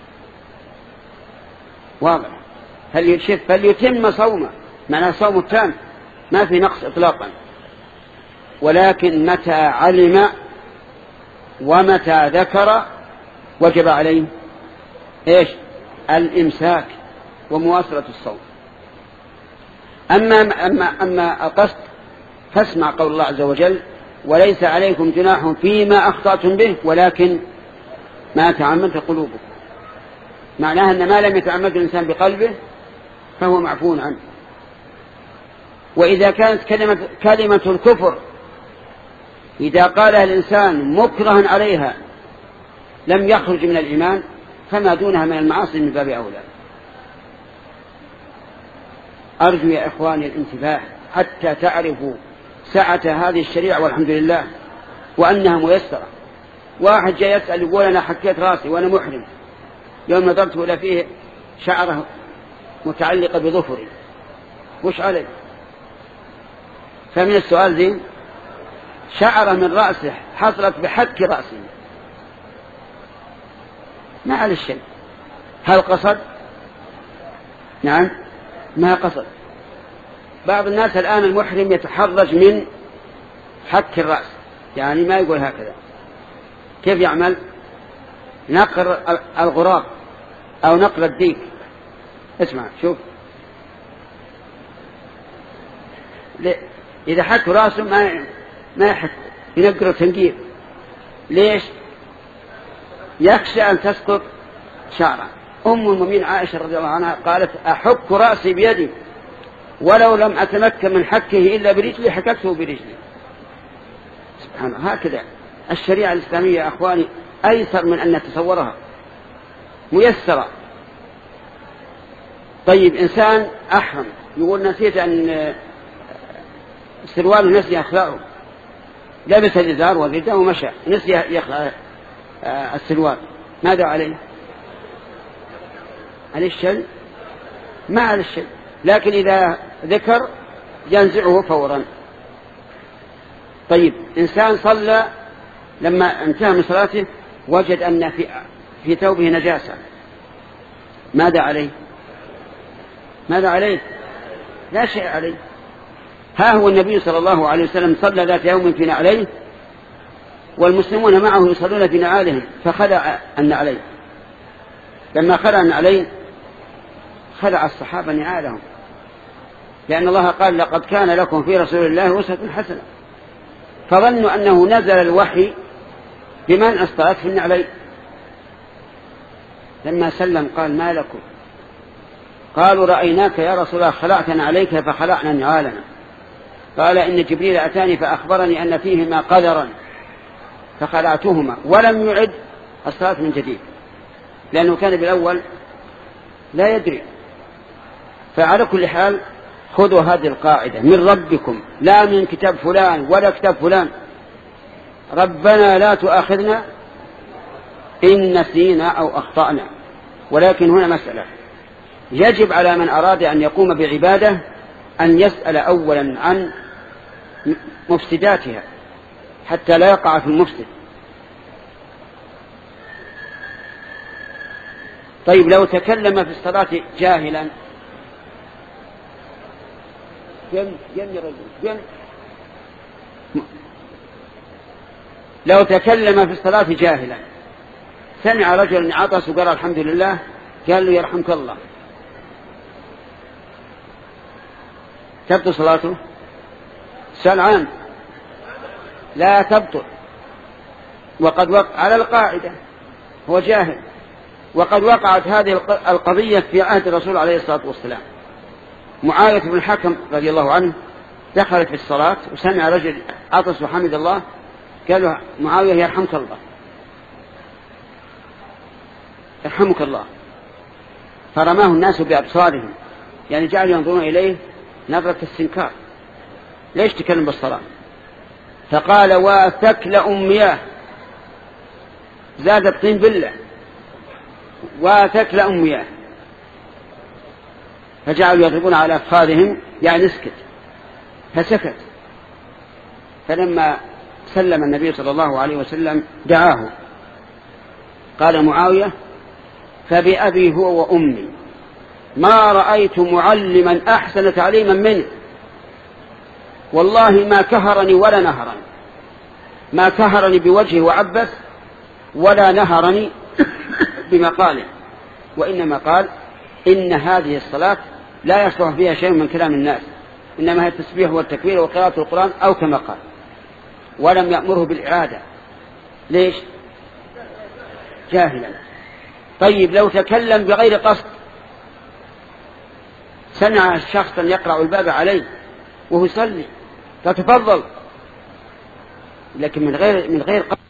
واضح. فليتم صومه معناه صوم التام، ما في نقص إطلاقا، ولكن متى علم ومتى ذكر وجب عليه إيش؟ الإمساك ومواصلة الصوم. أما, أما, أما القصد فاسمع قول الله عز وجل: وليس عليكم جناح فيما أخطأتم به ولكن ما تعمدت قلوبكم. معناها أن ما لم يتعمد الإنسان بقلبه فهو معفو عنه. وإذا كانت كلمة, كلمة الكفر إذا قالها الإنسان مكرها عليها لم يخرج من الإيمان، فما دونها من المعاصي من باب أولى. أرجو يا إخواني الانتباه حتى تعرفوا سعة هذه الشريعة والحمد لله وأنها ميسرة. واحد جاء يسأل يقول أنا حكيت راسي وأنا محرم، يوم نظرت إلى فيه شعره متعلقة بظفري، وش علي؟ فمن السؤال ذي شعره من رأسه حصلت بحك رأسه، ما على الشيء. هل قصد؟ نعم ما قصد. بعض الناس الآن المحرم يتحرج من حك الرأس، يعني ما يقول هكذا. كيف يعمل؟ نقر الغراب أو نقر الديك. اسمع شوف، إذا حك رأسه ما ما يحك، ينقر تنقير. ليش؟ يخشى أن تسقط شعره. أم المؤمنين عائشة رضي الله عنها قالت أحك رأسي بيدي ولو لم أتمكن من حكه إلا برجلي حككته برجلي. سبحان الله. هكذا الشريعة الإسلامية يا أخواني أيسر من أن نتصورها، ميسرة. طيب إنسان أحرم يقول نسيت أن سروال نسي أخلاقه، لبس الإزار والرداء ومشى، نسي يخلع السروال، ماذا عليه؟ عليه الشيء؟ ما عليه الشيء، لكن إذا ذكر ينزعه فورا. طيب إنسان صلى لما انتهى من صلاته وجد أن في, في ثوبه نجاسة، ماذا عليه؟ ماذا عليه؟ لا شيء عليه. ها هو النبي صلى الله عليه وسلم صلى ذات يوم في نعليه والمسلمون معه يصلون في نعالهم فخلع النعلين. لما خلع النعلين خلع الصحابة نعالهم، لأن الله قال لقد كان لكم في رسول الله أسوة حسنة، فظنوا أنه نزل الوحي بمنع الصلاة في النعلين. لما سلم قال ما لكم؟ قالوا رأيناك يا رسول الله خلعتنا عليك فخلعنا نعالنا. قال إن جبريل أتاني فأخبرني أن فيهما قدرا فخلعتهما، ولم يعد الصلاة من جديد لأنه كان بالأول لا يدري. فعلى كل حال خذوا هذه القاعدة من ربكم، لا من كتاب فلان ولا كتاب فلان. ربنا لا تؤاخذنا إن نسينا أو أخطأنا. ولكن هنا مسألة يجب على من أراد أن يقوم بعبادة أن يسأل أولا عن مفسداتها حتى لا يقع في المفسد. طيب لو تكلم في الصلاة جاهلا، جم جم رجل جم لو تكلم في الصلاة جاهلا، سمع رجل عطس وقال الحمد لله، قال له يرحمك الله، تبطل صلاته؟ سؤال عام. لا تبطل. وقد وقع على القاعدة، هو جاهل. وقد وقعت هذه القضية في عهد الرسول عليه الصلاة والسلام. معاوية بن الحكم رضي الله عنه دخل في الصلاة وسمع رجل عطس وحمد الله، قال له معاوية يرحمك الله، يرحمك الله. فرماه الناس بأبصارهم، يعني جعلوا ينظرون إليه نظرة استنكار، ليش تكلم بالصلاة؟ فقال وثكل أمياه، زاد الطين بالله، وثكل أمياه. فجعلوا يضربون على أفخاذهم يعني اسكت، فسكت. فلما سلم النبي صلى الله عليه وسلم دعاه، قال معاوية فبأبي هو وأمي ما رأيت معلما أحسن تعليما منه، والله ما كهرني ولا نهرني، ما كهرني بوجهه وعبس ولا نهرني بمقاله، وإنما قال إن هذه الصلاة لا يصلح فيها شيء من كلام الناس، إنما هي التسبيح والتكبير وقراءة القرآن أو كما قال، ولم يأمره بالإعادة. ليش؟ جاهلا. طيب لو تكلم بغير قصد، سمع شخصا يقرأ الباب عليه وهو يصلي فتفضل، لكن من غير من غير قصد